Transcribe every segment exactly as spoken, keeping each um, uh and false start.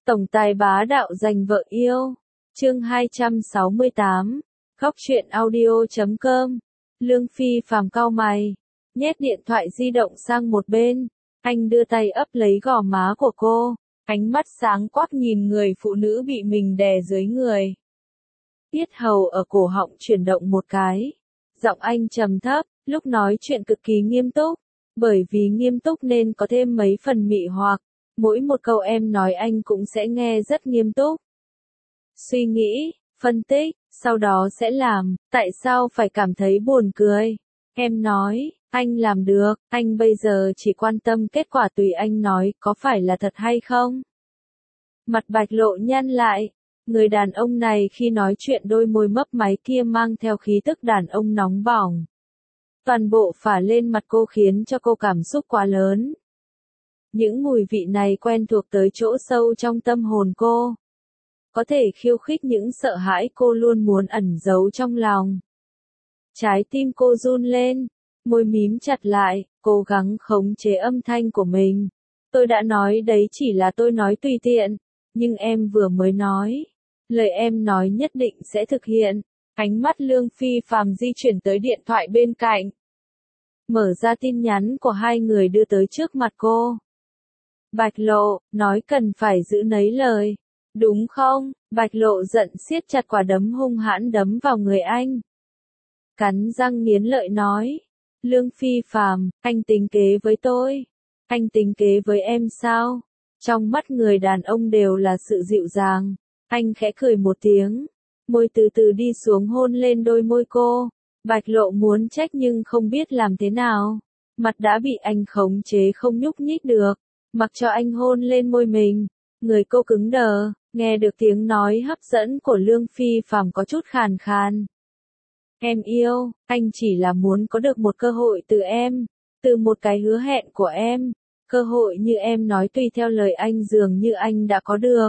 Tổng tài bá đạo giành vợ yêu. Chương hai trăm sáu mươi tám. Góc truyện audio chấm com. Lương Phi phàm cau mày, nhét điện thoại di động sang một bên. Anh đưa tay ấp lấy gò má của cô, ánh mắt sáng quắc nhìn người phụ nữ bị mình đè dưới người. Yết hầu ở cổ họng chuyển động một cái. Giọng anh trầm thấp, lúc nói chuyện cực kỳ nghiêm túc. Bởi vì nghiêm túc nên có thêm mấy phần mị hoặc. Mỗi một câu em nói anh cũng sẽ nghe rất nghiêm túc. Suy nghĩ, phân tích, sau đó sẽ làm, tại sao phải cảm thấy buồn cười? Em nói, anh làm được, anh bây giờ chỉ quan tâm kết quả tùy anh nói có phải là thật hay không? Mặt Bạch Lộ nhăn lại, người đàn ông này khi nói chuyện đôi môi mấp máy kia mang theo khí tức đàn ông nóng bỏng. Toàn bộ phả lên mặt cô khiến cho cô cảm xúc quá lớn. Những mùi vị này quen thuộc tới chỗ sâu trong tâm hồn cô. Có thể khiêu khích những sợ hãi cô luôn muốn ẩn giấu trong lòng. Trái tim cô run lên, môi mím chặt lại, cố gắng khống chế âm thanh của mình. Tôi đã nói đấy chỉ là tôi nói tùy tiện, nhưng em vừa mới nói. Lời em nói nhất định sẽ thực hiện. Ánh mắt Lương Phi phàm di chuyển tới điện thoại bên cạnh. Mở ra tin nhắn của hai người đưa tới trước mặt cô. Bạch Lộ, nói cần phải giữ nấy lời. Đúng không? Bạch Lộ giận siết chặt quả đấm hung hãn đấm vào người anh. Cắn răng nghiến lợi nói. Lương Phi phàm, anh tính kế với tôi. Anh tính kế với em sao? Trong mắt người đàn ông đều là sự dịu dàng. Anh khẽ cười một tiếng. Môi từ từ đi xuống hôn lên đôi môi cô. Bạch Lộ muốn trách nhưng không biết làm thế nào. Mặt đã bị anh khống chế không nhúc nhích được. Mặc cho anh hôn lên môi mình. Người cô cứng đờ, nghe được tiếng nói hấp dẫn của Lương Phi phàm có chút khàn khàn. Em yêu, anh chỉ là muốn có được một cơ hội từ em. Từ một cái hứa hẹn của em. Cơ hội như em nói tùy theo lời anh dường như anh đã có được.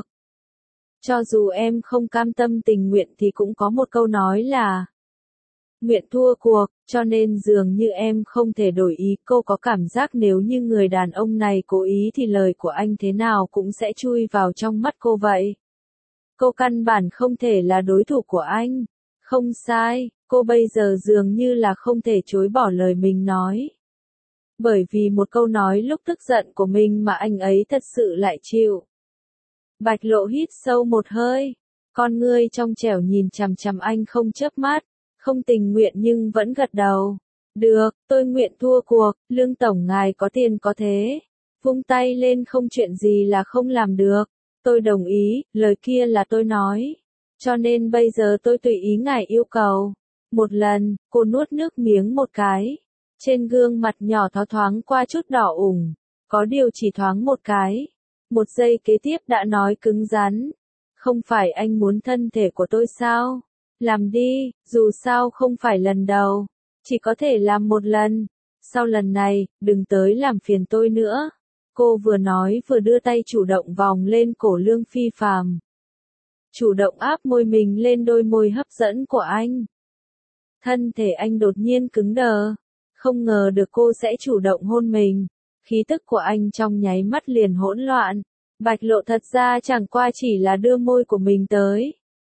Cho dù em không cam tâm tình nguyện thì cũng có một câu nói là nguyện thua cuộc, cho nên dường như em không thể đổi ý. Cô có cảm giác nếu như người đàn ông này cố ý thì lời của anh thế nào cũng sẽ chui vào trong mắt cô vậy. Cô căn bản không thể là đối thủ của anh. Không sai, cô bây giờ dường như là không thể chối bỏ lời mình nói. Bởi vì một câu nói lúc tức giận của mình mà anh ấy thật sự lại chịu. Bạch Lộ hít sâu một hơi, con ngươi trong trẻo nhìn chằm chằm anh không chớp mắt. Không tình nguyện nhưng vẫn gật đầu. Được, tôi nguyện thua cuộc, Lương Tổng ngài có tiền có thế. Vung tay lên không chuyện gì là không làm được. Tôi đồng ý, lời kia là tôi nói. Cho nên bây giờ tôi tùy ý ngài yêu cầu. Một lần, cô nuốt nước miếng một cái. Trên gương mặt nhỏ thoáng thoáng qua chút đỏ ửng. Có điều chỉ thoáng một cái. Một giây kế tiếp đã nói cứng rắn. Không phải anh muốn thân thể của tôi sao? Làm đi, dù sao không phải lần đầu. Chỉ có thể làm một lần. Sau lần này, đừng tới làm phiền tôi nữa. Cô vừa nói vừa đưa tay chủ động vòng lên cổ Lương Phi phàm. Chủ động áp môi mình lên đôi môi hấp dẫn của anh. Thân thể anh đột nhiên cứng đờ. Không ngờ được cô sẽ chủ động hôn mình. Khí tức của anh trong nháy mắt liền hỗn loạn. Bạch Lộ thật ra chẳng qua chỉ là đưa môi của mình tới.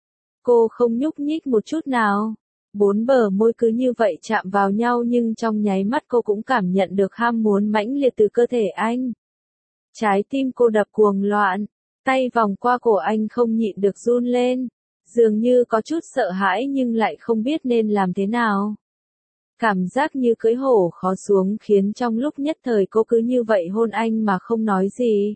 Cô không nhúc nhích một chút nào. Bốn bờ môi cứ như vậy chạm vào nhau nhưng trong nháy mắt cô cũng cảm nhận được ham muốn mãnh liệt từ cơ thể anh. Trái tim cô đập cuồng loạn, tay vòng qua cổ anh không nhịn được run lên. Dường như có chút sợ hãi nhưng lại không biết nên làm thế nào. Cảm giác như cưỡi hổ khó xuống khiến trong lúc nhất thời cô cứ như vậy hôn anh mà không nói gì.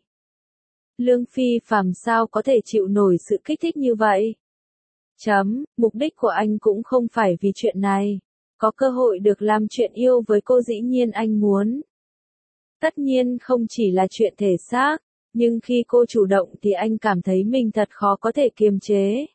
Lương Phi phàm sao có thể chịu nổi sự kích thích như vậy? Chấm, mục đích của anh cũng không phải vì chuyện này. Có cơ hội được làm chuyện yêu với cô dĩ nhiên anh muốn. Tất nhiên không chỉ là chuyện thể xác, nhưng khi cô chủ động thì anh cảm thấy mình thật khó có thể kiềm chế.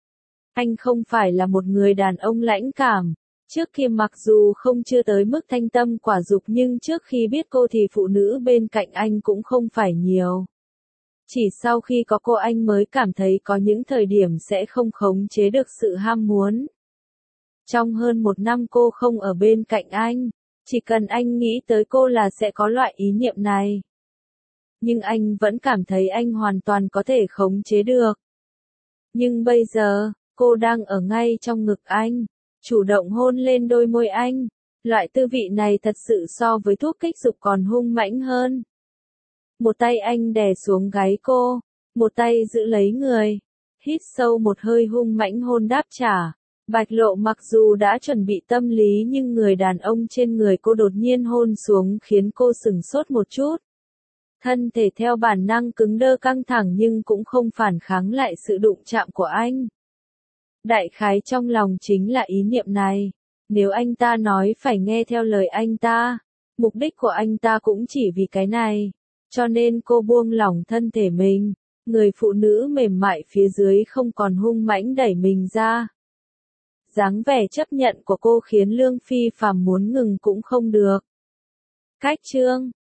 Anh không phải là một người đàn ông lãnh cảm. Trước kia mặc dù không chưa tới mức thanh tâm quả dục nhưng trước khi biết cô thì phụ nữ bên cạnh anh cũng không phải nhiều. Chỉ sau khi có cô anh mới cảm thấy có những thời điểm sẽ không khống chế được sự ham muốn. Trong hơn một năm cô không ở bên cạnh anh, chỉ cần anh nghĩ tới cô là sẽ có loại ý niệm này. nhưng anh vẫn cảm thấy anh hoàn toàn có thể khống chế được. Nhưng bây giờ, cô đang ở ngay trong ngực anh, chủ động hôn lên đôi môi anh. Loại tư vị này thật sự so với thuốc kích dục còn hung mãnh hơn. Một tay anh đè xuống gáy cô, một tay giữ lấy người, hít sâu một hơi hung mãnh hôn đáp trả. Bạch Lộ mặc dù đã chuẩn bị tâm lý nhưng người đàn ông trên người cô đột nhiên hôn xuống khiến cô sửng sốt một chút. Thân thể theo bản năng cứng đơ căng thẳng nhưng cũng không phản kháng lại sự đụng chạm của anh. Đại khái trong lòng chính là ý niệm này. Nếu anh ta nói phải nghe theo lời anh ta, mục đích của anh ta cũng chỉ vì cái này. Cho nên cô buông lỏng thân thể mình, người phụ nữ mềm mại phía dưới không còn hung mãnh đẩy mình ra. Dáng vẻ chấp nhận của cô khiến Lương Phi Phàm muốn ngừng cũng không được. Cách chương